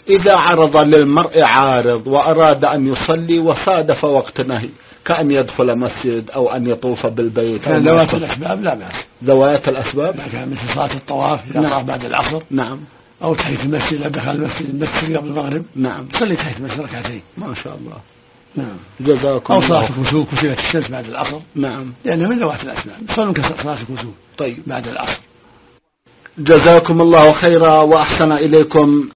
إذا عرض للمرء عارض وأراد أن يصلي وصادف وقت نهي كأن يدخل مسجد أو أن يطوف بالبيت كان ذوات الأسباب لا بأس. ذوات الأسباب كان مثل صلاة الطواف إذا طاف بعد العصر. نعم. أو تحية المسجد إذا دخل المسجد قبل المغرب. نعم. صلي تحية المسجد ركعتين. ما شاء الله. نعم. جزاكم أو الله. صلاة الكسوف كسوفة الشمس بعد العصر. نعم. لأنها من ذوات الأسباب. صلوا كصلاة الكسوف. طيب. بعد العصر. جزاكم الله خيرا وأحسن إليكم.